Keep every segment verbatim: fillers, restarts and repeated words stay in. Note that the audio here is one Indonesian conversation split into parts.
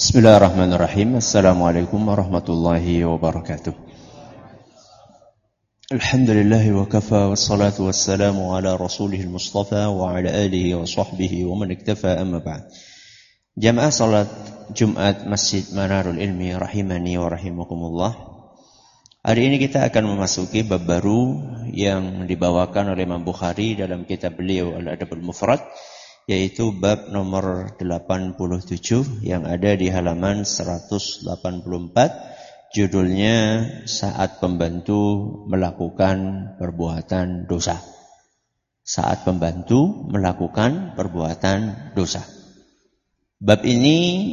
Bismillahirrahmanirrahim. Assalamualaikum warahmatullahi wabarakatuh. Alhamdulillahi wa kafa wassalatu wassalamu ala rasulihil mustafa wa ala alihi wa sahbihi wa man iktafa amma ba'd. Jamaah salat Jumat Masjid Manarul Ilmi rahimani wa rahimakumullah. Hari ini kita akan memasuki bab baru yang dibawakan oleh Imam Bukhari dalam kitab beliau Al-Adabul Mufrad, yaitu bab nomor delapan puluh tujuh yang ada di halaman seratus delapan puluh empat. Judulnya Saat Pembantu Melakukan Perbuatan Dosa. Saat pembantu melakukan perbuatan dosa. Bab ini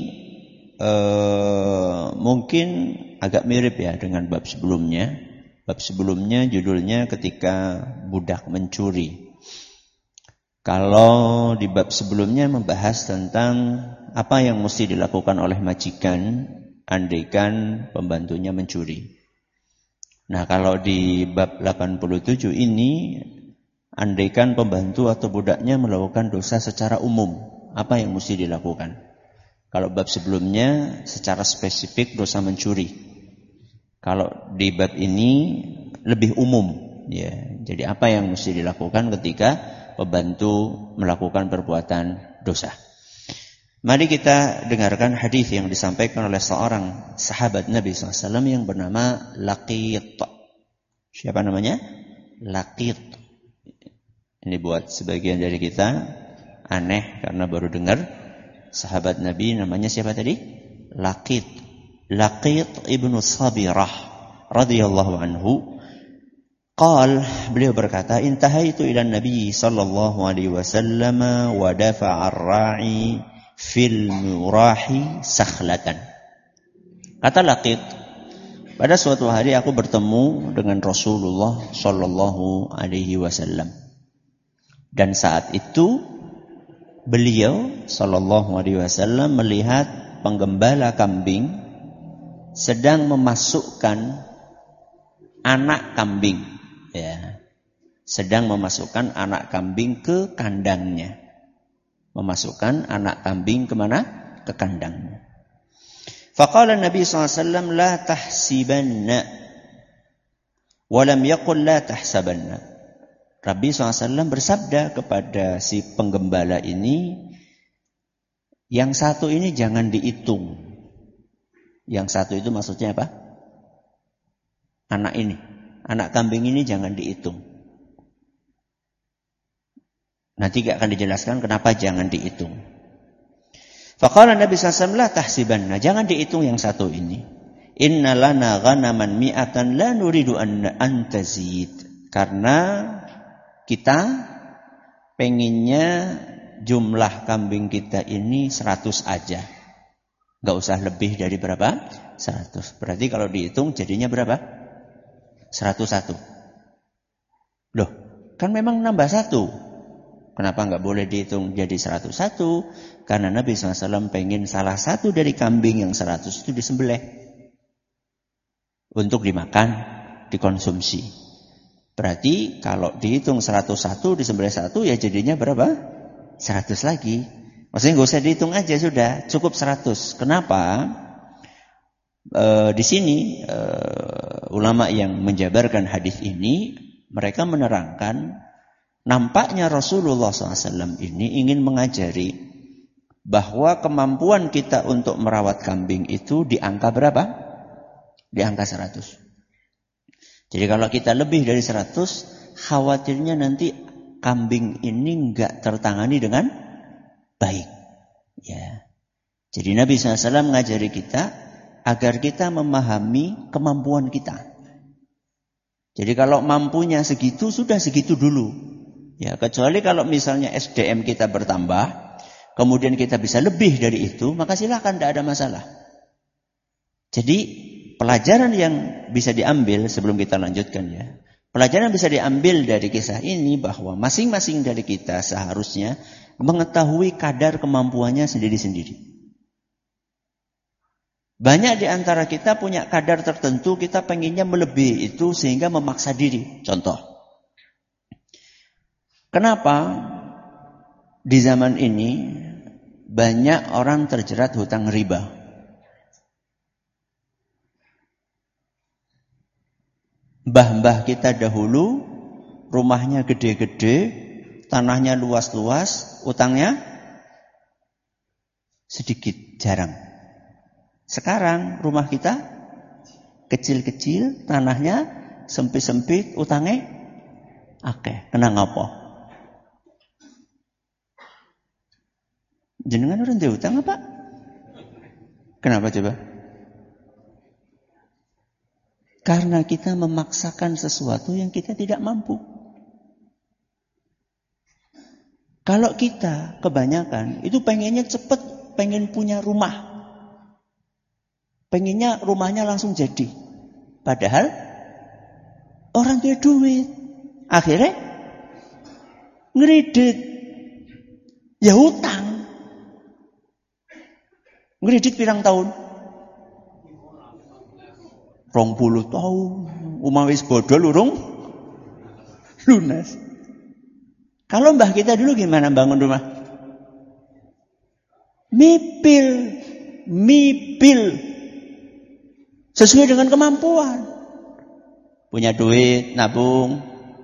eh, mungkin agak mirip ya dengan bab sebelumnya. Bab sebelumnya judulnya ketika budak mencuri. Kalau di bab sebelumnya membahas tentang apa yang mesti dilakukan oleh majikan andaikan pembantunya mencuri. Nah, kalau di bab delapan puluh tujuh ini andaikan pembantu atau budaknya melakukan dosa secara umum, apa yang mesti dilakukan? Kalau bab sebelumnya secara spesifik dosa mencuri. Kalau di bab ini lebih umum, ya. Jadi apa yang mesti dilakukan ketika pembantu melakukan perbuatan dosa. Mari kita dengarkan hadis yang disampaikan oleh seorang sahabat Nabi shallallahu alaihi wasallam yang bernama Laqit. Siapa namanya? Laqit. Ini buat sebagian dari kita aneh karena baru dengar sahabat Nabi namanya siapa tadi? Laqit. Laqit ibnu Sabirah radhiyallahu anhu. Qal, beliau berkata, intahaitu ila Nabi sallallahu alaihi wasallam wa dafa'a ar-ra'i fil murahi sakhlatan. Kata Laqit, pada suatu hari aku bertemu dengan Rasulullah sallallahu alaihi wasallam. Dan saat itu beliau sallallahu alaihi wasallam melihat penggembala kambing sedang memasukkan anak kambing. Ya, sedang memasukkan anak kambing ke kandangnya. Memasukkan anak kambing kemana? Ke kandangnya. Faqala Nabi sallallahu alaihi wasallam la tahsibanna walam yaqul la tahsabanna. Nabi sallallahu alaihi wasallam bersabda kepada si penggembala ini, yang satu ini jangan dihitung. Yang satu itu maksudnya apa? Anak ini. Anak kambing ini jangan dihitung. Nanti akan dijelaskan kenapa jangan dihitung. Faqala Nabi sallallahu alaihi wasallam la tahsibanna, jangan dihitung yang satu ini. Inna lana ghanaman mi'atan la nuridu an antazid. Karena kita penginnya jumlah kambing kita ini seratus aja. Enggak usah lebih dari berapa? seratus. Berarti kalau dihitung jadinya berapa? seratus satu. Loh, kan memang nambah satu. Kenapa enggak boleh dihitung jadi seratus satu? Karena Nabi sallallahu alaihi wasallam pengen salah satu dari kambing yang seratus itu disembelih. Untuk dimakan, dikonsumsi. Berarti kalau dihitung seratus satu disembelih satu ya jadinya berapa? seratus lagi. Maksudnya enggak usah dihitung aja sudah, cukup seratus. Kenapa? E, di sini e, ulama yang menjabarkan hadis ini mereka menerangkan nampaknya Rasulullah sallallahu alaihi wasallam ini ingin mengajari bahwa kemampuan kita untuk merawat kambing itu di angka berapa? Di angka seratus. Jadi kalau kita lebih dari seratus, khawatirnya nanti kambing ini enggak tertangani dengan baik. Ya. Jadi Nabi sallallahu alaihi wasallam mengajari kita agar kita memahami kemampuan kita. Jadi kalau mampunya segitu, sudah segitu dulu. Ya, kecuali kalau misalnya S D M kita bertambah, kemudian kita bisa lebih dari itu, maka silakan, tidak ada masalah. Jadi pelajaran yang bisa diambil sebelum kita lanjutkan ya. Pelajaran yang bisa diambil dari kisah ini bahwa masing-masing dari kita seharusnya mengetahui kadar kemampuannya sendiri-sendiri. Banyak di antara kita punya kadar tertentu, kita pengennya melebihi itu sehingga memaksa diri. Contoh. Kenapa di zaman ini banyak orang terjerat hutang riba? mbah-mbah kita dahulu rumahnya gede-gede, tanahnya luas-luas, utangnya sedikit, jarang. Sekarang rumah kita kecil-kecil, tanahnya sempit-sempit, utangnya akeh. Kena ngapa? Jenengan orang dia utang apa? Kenapa coba? Karena kita memaksakan sesuatu yang kita tidak mampu. Kalau kita kebanyakan itu pengennya cepet, pengen punya rumah, pengennya rumahnya langsung jadi. Padahal orang punya duit, akhirnya ngeredit, ya hutang. Ngeredit pirang tahun? Rong puluh tahun. Umawis bodol urung lunas. Kalau mbah kita dulu gimana bangun rumah? Mipil, mipil. Sesuai dengan kemampuan. Punya duit, nabung.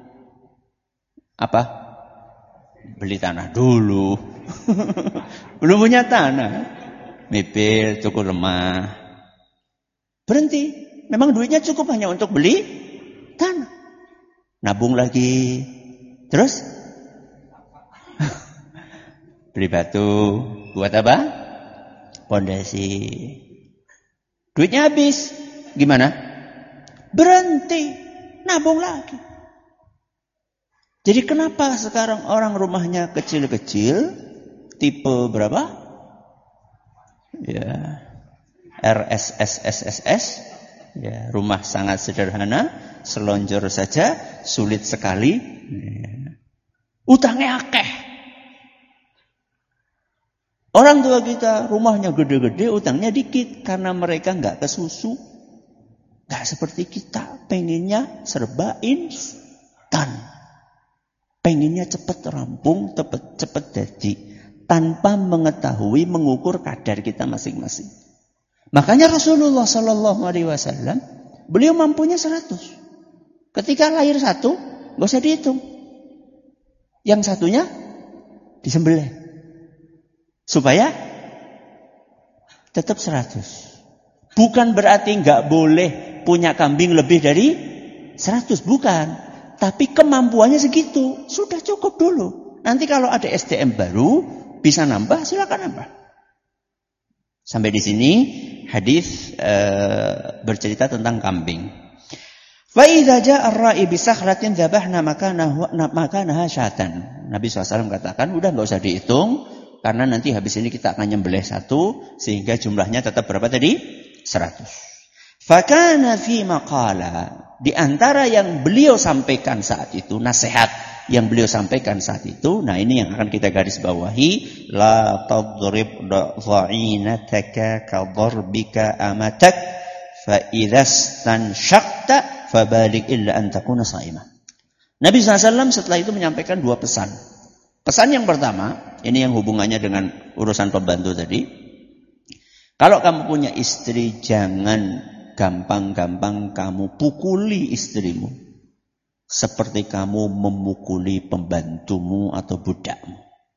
Apa? Beli tanah dulu. Belum punya tanah. Mipil, cukup lemah. Berhenti. Memang duitnya cukup hanya untuk beli tanah. Nabung lagi. Terus? Beli batu. Buat apa? Pondasi. Duitnya habis. Gimana? Berhenti. Nabung lagi. Jadi kenapa sekarang orang rumahnya kecil-kecil? Tipe berapa? Ya. R S S S S S. Ya, rumah sangat sederhana, selonjor saja, sulit sekali. Ya. Utangnya akeh. Orang tua kita rumahnya gede-gede, utangnya dikit karena mereka nggak kesusu, nggak seperti kita, pengennya serba instan, pengennya cepet rampung, cepet cepet jadi, tanpa mengetahui mengukur kadar kita masing-masing. Makanya Rasulullah Shallallahu Alaihi Wasallam beliau mampunya seratus. Ketika lahir satu, nggak usah dihitung. Yang satunya disembelih supaya tetap seratus. Bukan berarti nggak boleh punya kambing lebih dari seratus, bukan. Tapi kemampuannya segitu, sudah cukup dulu. Nanti kalau ada S D M baru bisa nambah, silakan nambah. Sampai di sini hadis uh, bercerita tentang kambing. Fa idza jaa ar-ra'i bi sakhratin dzabahna makanahu makanaha syatan. Nabi shallallahu alaihi wasallam katakan, udah enggak usah dihitung karena nanti habis ini kita akan nyembelih satu sehingga jumlahnya tetap berapa tadi? seratus. Fa kana fi maqala, di antara yang beliau sampaikan saat itu, nasihat yang beliau sampaikan saat itu, nah ini yang akan kita garis bawahi, la tadrib dha'inataka ka darbika amatak fa idza stanshaqta fabalik illa an takuna sha'imah. Nabi shallallahu alaihi wasallam setelah itu menyampaikan dua pesan. Pesan yang pertama, ini yang hubungannya dengan urusan pembantu tadi. Kalau kamu punya istri, jangan gampang-gampang kamu pukuli istrimu seperti kamu memukuli pembantumu atau budakmu.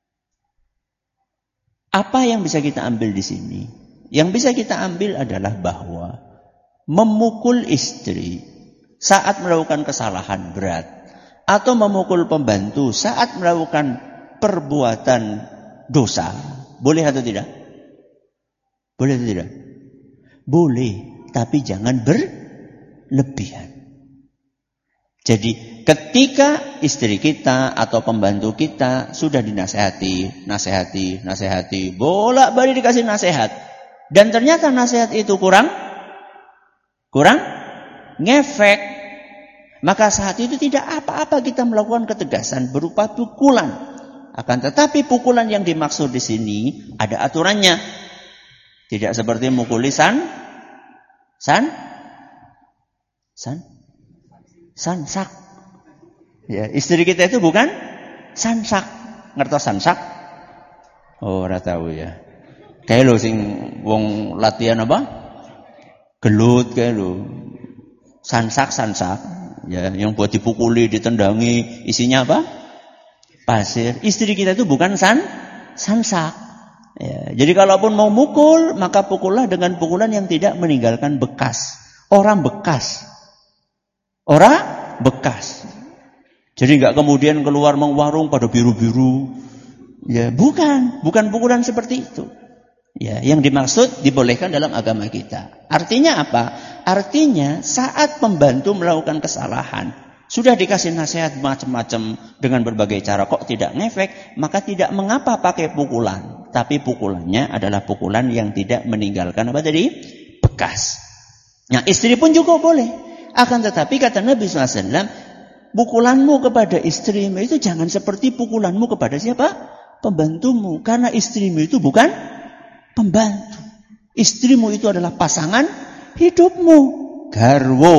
Apa yang bisa kita ambil di sini? Yang bisa kita ambil adalah bahwa memukul istri saat melakukan kesalahan berat atau memukul pembantu saat melakukan perbuatan dosa, boleh atau tidak? Boleh atau tidak? Boleh, tapi jangan berlebihan. Jadi ketika istri kita atau pembantu kita sudah dinasehati, nasehati, nasehati, bolak-balik dikasih nasihat, dan ternyata nasihat itu kurang, kurang ngefek, maka saat itu tidak apa-apa kita melakukan ketegasan berupa pukulan. Akan tetapi pukulan yang dimaksud di sini ada aturannya, tidak seperti mukuli san, san, san. Sansak. Ya, istri kita itu bukan sansak. Ngertos sansak? Oh, ora tahu ya. Kayak lo sing wong latihan apa? Gelut kayak lo. Sansak sansak. Ya, yang buat dipukuli, ditendangi, isinya apa? Pasir. Istri kita itu bukan san, samsak. Ya, jadi kalaupun mau mukul, maka pukullah dengan pukulan yang tidak meninggalkan bekas. Orang bekas. Orang bekas. Jadi nggak kemudian keluar mengwarung pada biru-biru. Ya, bukan, bukan pukulan seperti itu. Ya, yang dimaksud dibolehkan dalam agama kita. Artinya apa? Artinya saat pembantu melakukan kesalahan, sudah dikasih nasihat macam-macam dengan berbagai cara kok tidak ngefek, maka tidak mengapa pakai pukulan. Tapi pukulannya adalah pukulan yang tidak meninggalkan apa tadi? Bekas. Nah, istri pun juga boleh. Akan tetapi kata Nabi shallallahu alaihi wasallam, pukulanmu kepada istrimu itu jangan seperti pukulanmu kepada siapa? Pembantumu. Karena istrimu itu bukan pembantu. Istrimu itu adalah pasangan hidupmu. Garwo.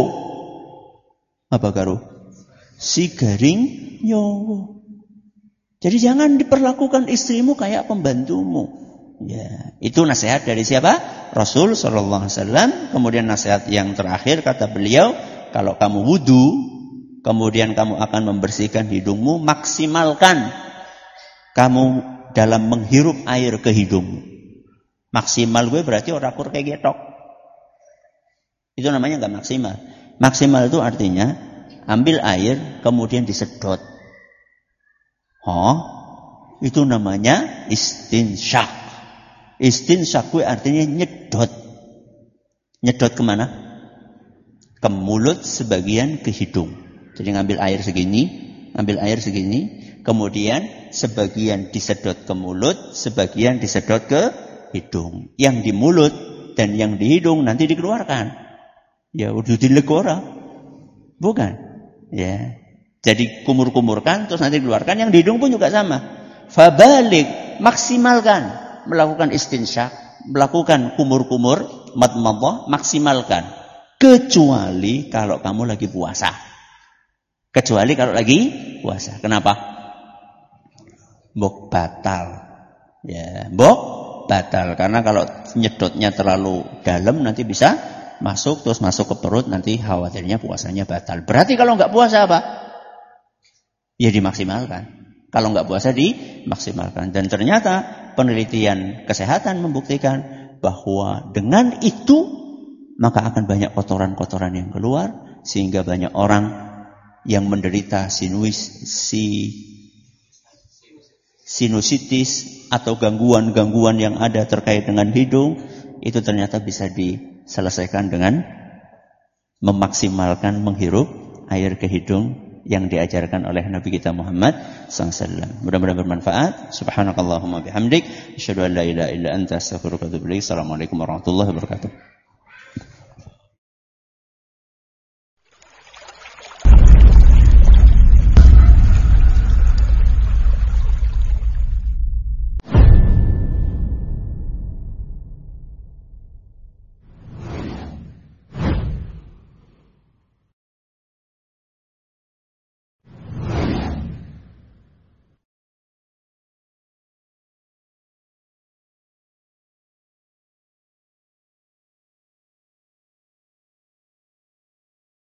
Apa garwo? Si garing nyowo. Jadi jangan diperlakukan istrimu kayak pembantumu. Ya, itu nasihat dari siapa? Rasul sallallahu alaihi wasallam. Kemudian nasihat yang terakhir kata beliau, kalau kamu wudu, kemudian kamu akan membersihkan hidungmu, maksimalkan kamu dalam menghirup air ke hidungmu. Maksimal gue berarti orang kur kayak getok. Itu namanya enggak maksimal. Maksimal itu artinya ambil air kemudian disedot. Oh, itu namanya istinsyak. Istinsyak gue artinya nyedot. Nyedot kemana? Ke mulut sebagian ke hidung. Jadi ngambil air segini, ambil air segini, kemudian sebagian disedot ke mulut, sebagian disedot ke hidung. Yang di mulut dan yang di hidung nanti dikeluarkan. Ya udah dilegora. Bukan. Ya. Jadi kumur-kumurkan terus nanti dikeluarkan. Yang di hidung pun juga sama. Fabalik, maksimalkan melakukan istinsyak, melakukan kumur-kumur, madmadah, maksimalkan. Kecuali kalau kamu lagi puasa. Kecuali kalau lagi puasa. Kenapa? Mbok batal. Ya, mbok batal. Karena kalau nyedotnya terlalu dalam nanti bisa masuk, terus masuk ke perut, nanti khawatirnya puasanya batal. Berarti kalau nggak puasa apa? Ya dimaksimalkan. Kalau nggak puasa dimaksimalkan. Dan ternyata penelitian kesehatan membuktikan bahwa dengan itu maka akan banyak kotoran-kotoran yang keluar, sehingga banyak orang yang menderita sinus, si, sinusitis atau gangguan-gangguan yang ada terkait dengan hidung, itu ternyata bisa diselesaikan dengan memaksimalkan menghirup air ke hidung yang diajarkan oleh Nabi kita Muhammad sallallahu alaihi wasallam. Mudah-mudahan bermanfaat. Subhanakallahumma bihamdik, asyhadu an la ilaha illa anta, astaghfiruka wa atubu ilaik. Assalamualaikum warahmatullahi wabarakatuh.